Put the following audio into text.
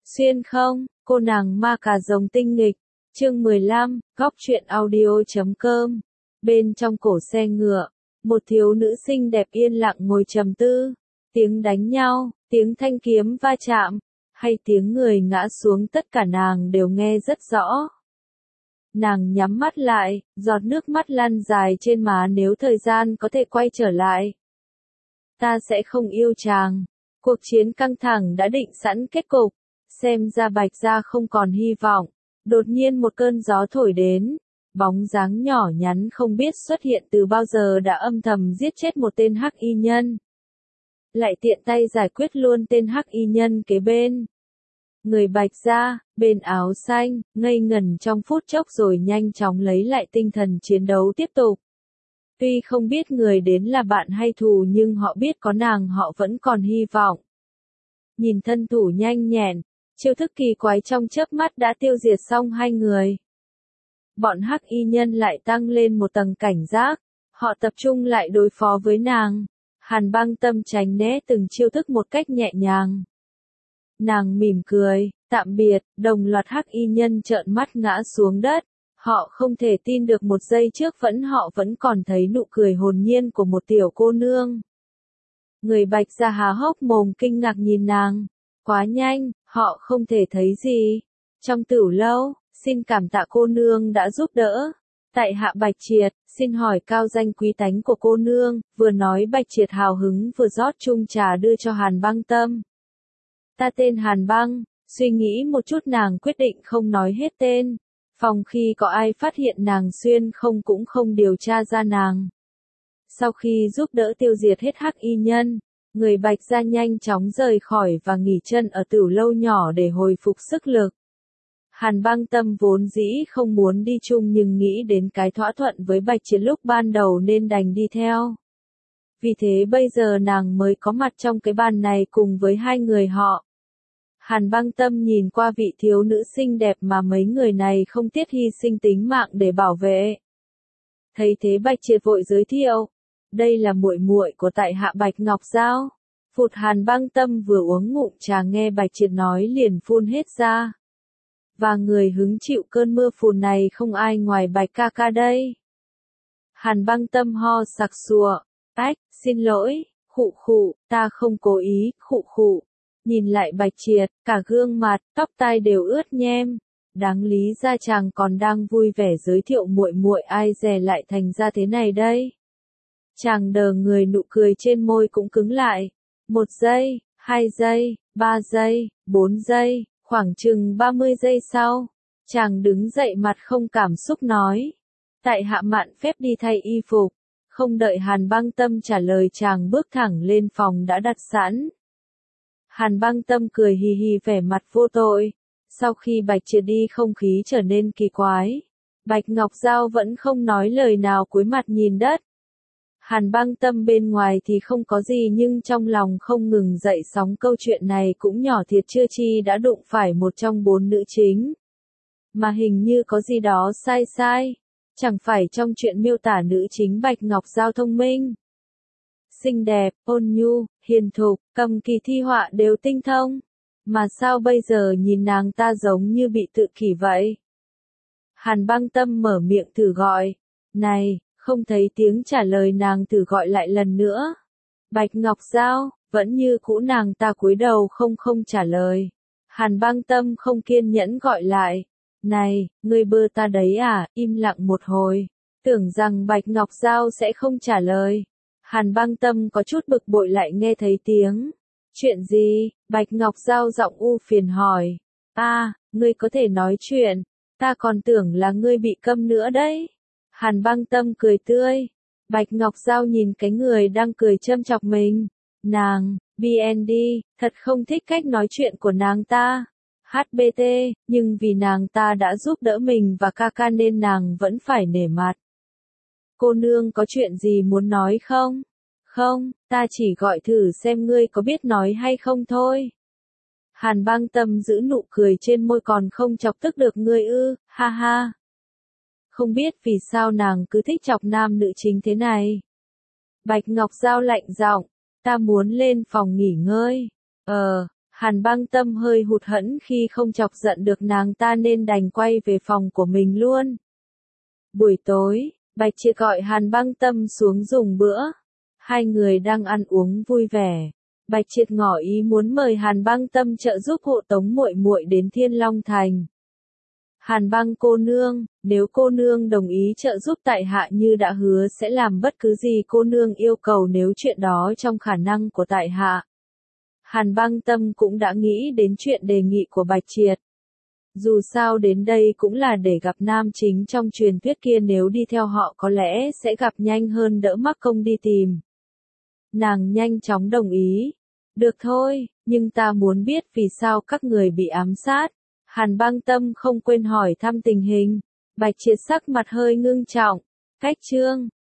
Xuyên không, cô nàng ma cà rồng tinh nghịch, chương 15, góc truyện audio.com. Bên trong cổ xe ngựa, một thiếu nữ xinh đẹp yên lặng ngồi trầm tư, tiếng đánh nhau, tiếng thanh kiếm va chạm, hay tiếng người ngã xuống tất cả nàng đều nghe rất rõ. Nàng nhắm mắt lại, giọt nước mắt lăn dài trên má nếu thời gian có thể quay trở lại. Ta sẽ không yêu chàng. Cuộc chiến căng thẳng đã định sẵn kết cục, xem ra Bạch gia không còn hy vọng. Đột nhiên một cơn gió thổi đến, bóng dáng nhỏ nhắn không biết xuất hiện từ bao giờ đã âm thầm giết chết một tên hắc y nhân. Lại tiện tay giải quyết luôn tên hắc y nhân kế bên. Người Bạch gia, bên áo xanh, ngây ngẩn trong phút chốc rồi nhanh chóng lấy lại tinh thần chiến đấu tiếp tục. Tuy không biết người đến là bạn hay thù nhưng họ biết có nàng họ vẫn còn hy vọng. Nhìn thân thủ nhanh nhẹn, chiêu thức kỳ quái trong chớp mắt đã tiêu diệt xong hai người. Bọn hắc y nhân lại tăng lên một tầng cảnh giác, họ tập trung lại đối phó với nàng. Hàn Băng Tâm tránh né từng chiêu thức một cách nhẹ nhàng. Nàng mỉm cười, tạm biệt, đồng loạt hắc y nhân trợn mắt ngã xuống đất. Họ không thể tin được một giây trước họ vẫn còn thấy nụ cười hồn nhiên của một tiểu cô nương. Người Bạch gia há hốc mồm kinh ngạc nhìn nàng. Quá nhanh, họ không thể thấy gì. Trong tửu lâu, xin cảm tạ cô nương đã giúp đỡ. Tại hạ Bạch Triệt, xin hỏi cao danh quý tánh của cô nương. Vừa nói Bạch Triệt hào hứng vừa rót chung trà đưa cho Hàn Băng Tâm. Ta tên Hàn Băng, suy nghĩ một chút nàng quyết định không nói hết tên. Phòng khi có ai phát hiện nàng xuyên không cũng không điều tra ra nàng. Sau khi giúp đỡ tiêu diệt hết hắc y nhân, người Bạch gia nhanh chóng rời khỏi và nghỉ chân ở tửu lâu nhỏ để hồi phục sức lực. Hàn Băng Tâm vốn dĩ không muốn đi chung nhưng nghĩ đến cái thỏa thuận với Bạch Triệt lúc ban đầu nên đành đi theo. Vì thế bây giờ nàng mới có mặt trong cái bàn này cùng với hai người họ. Hàn Băng Tâm nhìn qua vị thiếu nữ xinh đẹp mà mấy người này không tiếc hy sinh tính mạng để bảo vệ. Thấy thế Bạch Triệt vội giới thiệu, đây là muội muội của tại hạ Bạch Ngọc Giao. Phụt Hàn Băng Tâm vừa uống ngụm trà nghe Bạch Triệt nói liền phun hết ra. Và người hứng chịu cơn mưa phùn này không ai ngoài Bạch ca ca đây. Hàn Băng Tâm ho sặc sụa, ách, xin lỗi, khụ khụ, ta không cố ý, khụ khụ. Nhìn lại Bạch Triệt, cả gương mặt, tóc tai đều ướt nhem. Đáng lý ra chàng còn đang vui vẻ giới thiệu muội muội ai dè lại thành ra thế này đây. Chàng đờ người nụ cười trên môi cũng cứng lại. 1 giây, 2 giây, 3 giây, 4 giây, khoảng chừng 30 giây sau. Chàng đứng dậy mặt không cảm xúc nói. Tại hạ mạn phép đi thay y phục. Không đợi Hàn Băng Tâm trả lời chàng bước thẳng lên phòng đã đặt sẵn. Hàn Băng Tâm cười hì hì vẻ mặt vô tội. Sau khi Bạch Triệt đi không khí trở nên kỳ quái. Bạch Ngọc Giao vẫn không nói lời nào cúi mặt nhìn đất. Hàn Băng Tâm bên ngoài thì không có gì nhưng trong lòng không ngừng dậy sóng câu chuyện này cũng nhỏ thiệt chưa chi đã đụng phải một trong 4 nữ chính. Mà hình như có gì đó sai sai. Chẳng phải trong chuyện miêu tả nữ chính Bạch Ngọc Giao thông minh, xinh đẹp, ôn nhu, hiền thục, cầm kỳ thi họa đều tinh thông. Mà sao bây giờ nhìn nàng ta giống như bị tự kỷ vậy? Hàn Băng Tâm mở miệng thử gọi. Này, không thấy tiếng trả lời nàng thử gọi lại lần nữa. Bạch Ngọc Giao, vẫn như cũ nàng ta cúi đầu không trả lời. Hàn Băng Tâm không kiên nhẫn gọi lại. Này, ngươi bơ ta đấy à, im lặng một hồi. Tưởng rằng Bạch Ngọc Giao sẽ không trả lời. Hàn Băng Tâm có chút bực bội lại nghe thấy tiếng. Chuyện gì? Bạch Ngọc Giao giọng u phiền hỏi. Ngươi có thể nói chuyện. Ta còn tưởng là ngươi bị câm nữa đấy. Hàn Băng Tâm cười tươi. Bạch Ngọc Giao nhìn cái người đang cười châm chọc mình. Nàng, BND, thật không thích cách nói chuyện của nàng ta. HBT, nhưng vì nàng ta đã giúp đỡ mình và ca ca nên nàng vẫn phải nể mặt. Cô nương có chuyện gì muốn nói không? Không, ta chỉ gọi thử xem ngươi có biết nói hay không thôi. Hàn Băng Tâm giữ nụ cười trên môi còn không chọc tức được ngươi ư, ha ha. Không biết vì sao nàng cứ thích chọc nam nữ chính thế này. Bạch Ngọc Giao lạnh giọng, ta muốn lên phòng nghỉ ngơi. Hàn Băng Tâm hơi hụt hẫng khi không chọc giận được nàng ta nên đành quay về phòng của mình luôn. Buổi tối, Bạch Triệt gọi Hàn Băng Tâm xuống dùng bữa. Hai người đang ăn uống vui vẻ. Bạch Triệt ngỏ ý muốn mời Hàn Băng Tâm trợ giúp hộ tống muội muội đến Thiên Long Thành. Hàn Băng cô nương, nếu cô nương đồng ý trợ giúp tại hạ như đã hứa sẽ làm bất cứ gì cô nương yêu cầu nếu chuyện đó trong khả năng của tại hạ. Hàn Băng Tâm cũng đã nghĩ đến chuyện đề nghị của Bạch Triệt. Dù sao đến đây cũng là để gặp nam chính trong truyền thuyết kia, nếu đi theo họ có lẽ sẽ gặp nhanh hơn đỡ mắc công đi tìm. Nàng nhanh chóng đồng ý. Được thôi, nhưng ta muốn biết vì sao các người bị ám sát. Hàn Băng Tâm không quên hỏi thăm tình hình. Bạch Triệt sắc mặt hơi ngưng trọng. Cách chương